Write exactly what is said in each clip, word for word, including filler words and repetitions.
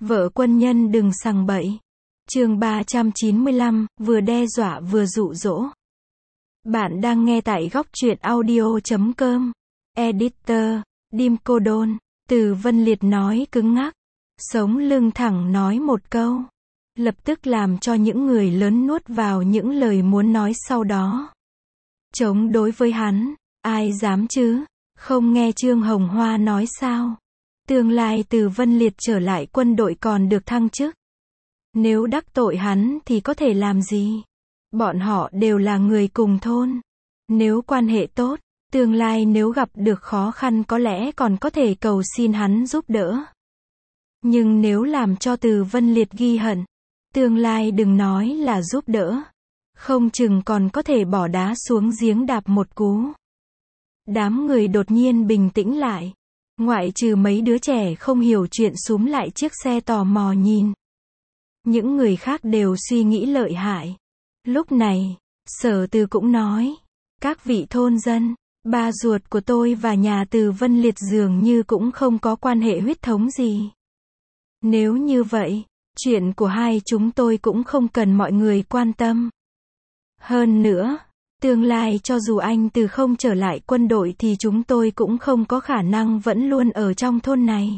Vợ quân nhân đừng sằng bậy. Chương ba trăm chín mươi lăm, vừa đe dọa vừa dụ dỗ. Bạn đang nghe tại góc truyện audio chấm com. Editor, Dim Cô Đôn. Từ Vân Liệt nói cứng ngắc. Sống lưng thẳng nói một câu. Lập tức làm cho những người lớn nuốt vào những lời muốn nói sau đó. Chống đối với hắn, ai dám chứ? Không nghe Trương Hồng Hoa nói sao? Tương lai Từ Vân Liệt trở lại quân đội còn được thăng chức. Nếu đắc tội hắn thì có thể làm gì? Bọn họ đều là người cùng thôn. Nếu quan hệ tốt, tương lai nếu gặp được khó khăn có lẽ còn có thể cầu xin hắn giúp đỡ. Nhưng nếu làm cho Từ Vân Liệt ghi hận, tương lai đừng nói là giúp đỡ. Không chừng còn có thể bỏ đá xuống giếng đạp một cú. Đám người đột nhiên bình tĩnh lại. Ngoại trừ mấy đứa trẻ không hiểu chuyện súm lại chiếc xe tò mò nhìn. Những người khác đều suy nghĩ lợi hại. Lúc này, Sở Từ cũng nói, các vị thôn dân, ba ruột của tôi và nhà Từ Vân Liệt dường như cũng không có quan hệ huyết thống gì. Nếu như vậy, chuyện của hai chúng tôi cũng không cần mọi người quan tâm. Hơn nữa, tương lai cho dù anh Từ không trở lại quân đội thì chúng tôi cũng không có khả năng vẫn luôn ở trong thôn này.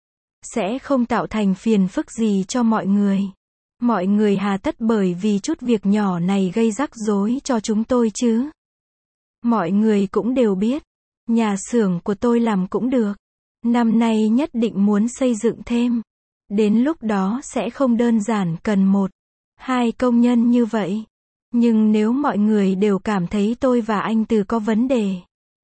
Sẽ không tạo thành phiền phức gì cho mọi người. Mọi người hà tất bởi vì chút việc nhỏ này gây rắc rối cho chúng tôi chứ. Mọi người cũng đều biết, nhà xưởng của tôi làm cũng được. Năm nay nhất định muốn xây dựng thêm. Đến lúc đó sẽ không đơn giản cần một, hai công nhân như vậy. Nhưng nếu mọi người đều cảm thấy tôi và anh Từ có vấn đề,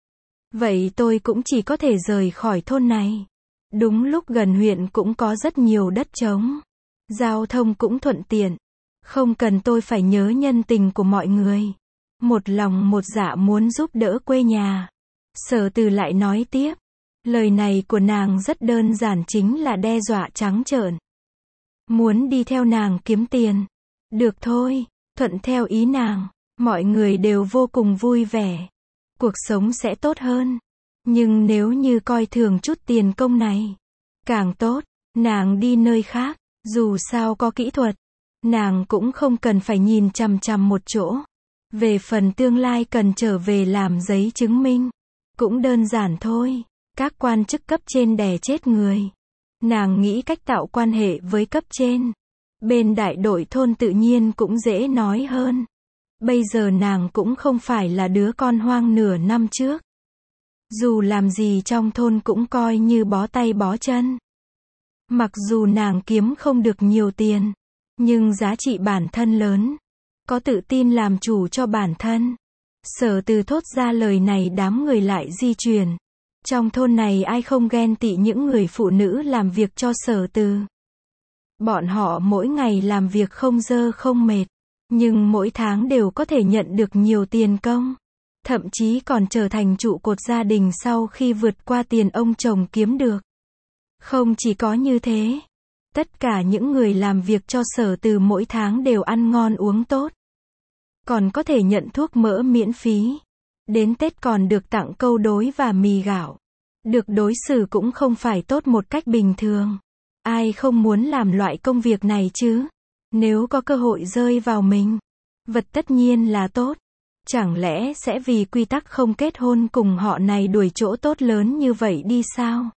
vậy tôi cũng chỉ có thể rời khỏi thôn này. Đúng lúc gần huyện cũng có rất nhiều đất trống. Giao thông cũng thuận tiện. Không cần tôi phải nhớ nhân tình của mọi người. Một lòng một dạ muốn giúp đỡ quê nhà. Sở Từ lại nói tiếp. Lời này của nàng rất đơn giản, chính là đe dọa trắng trợn. Muốn đi theo nàng kiếm tiền. Được thôi, thuận theo ý nàng. Mọi người đều vô cùng vui vẻ. Cuộc sống sẽ tốt hơn. Nhưng nếu như coi thường chút tiền công này, càng tốt, nàng đi nơi khác. Dù sao có kỹ thuật, nàng cũng không cần phải nhìn chằm chằm một chỗ. Về phần tương lai cần trở về làm giấy chứng minh, cũng đơn giản thôi. Các quan chức cấp trên đè chết người. Nàng nghĩ cách tạo quan hệ với cấp trên. Bên đại đội thôn tự nhiên cũng dễ nói hơn. Bây giờ nàng cũng không phải là đứa con hoang nửa năm trước. Dù làm gì trong thôn cũng coi như bó tay bó chân. Mặc dù nàng kiếm không được nhiều tiền, nhưng giá trị bản thân lớn. Có tự tin làm chủ cho bản thân. Sở Từ thốt ra lời này đám người lại di chuyển. Trong thôn này ai không ghen tị những người phụ nữ làm việc cho Sở Từ. Bọn họ mỗi ngày làm việc không dơ không mệt, nhưng mỗi tháng đều có thể nhận được nhiều tiền công. Thậm chí còn trở thành trụ cột gia đình sau khi vượt qua tiền ông chồng kiếm được. Không chỉ có như thế, tất cả những người làm việc cho Sở Từ mỗi tháng đều ăn ngon uống tốt. Còn có thể nhận thuốc mỡ miễn phí. Đến Tết còn được tặng câu đối và mì gạo. Được đối xử cũng không phải tốt một cách bình thường. Ai không muốn làm loại công việc này chứ? Nếu có cơ hội rơi vào mình, vật tất nhiên là tốt. Chẳng lẽ sẽ vì quy tắc không kết hôn cùng họ này đuổi chỗ tốt lớn như vậy đi sao?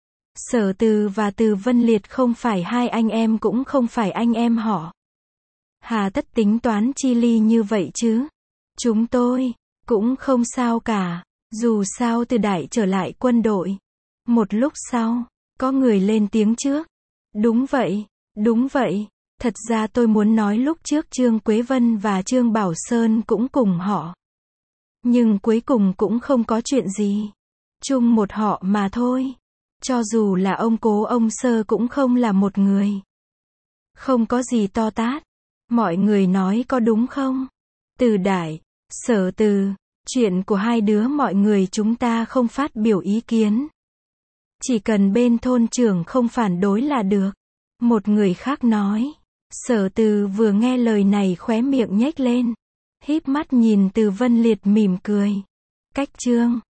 Sở Từ và Từ Vân Liệt không phải hai anh em cũng không phải anh em họ. Hà tất tính toán chi ly như vậy chứ? Chúng tôi cũng không sao cả. Dù sao Từ Đại trở lại quân đội. Một lúc sau, có người lên tiếng trước. Đúng vậy, đúng vậy. Thật ra tôi muốn nói lúc trước Trương Quế Vân và Trương Bảo Sơn cũng cùng họ. Nhưng cuối cùng cũng không có chuyện gì. Chung một họ mà thôi. Cho dù là ông Cố ông Sơ cũng không là một người. Không có gì to tát. Mọi người nói có đúng không? Từ Đại, Sở Từ, chuyện của hai đứa mọi người chúng ta không phát biểu ý kiến. Chỉ cần bên thôn trưởng không phản đối là được. Một người khác nói. Sở Từ vừa nghe lời này khóe miệng nhếch lên. Híp mắt nhìn Từ Vân Liệt mỉm cười. Cách Trương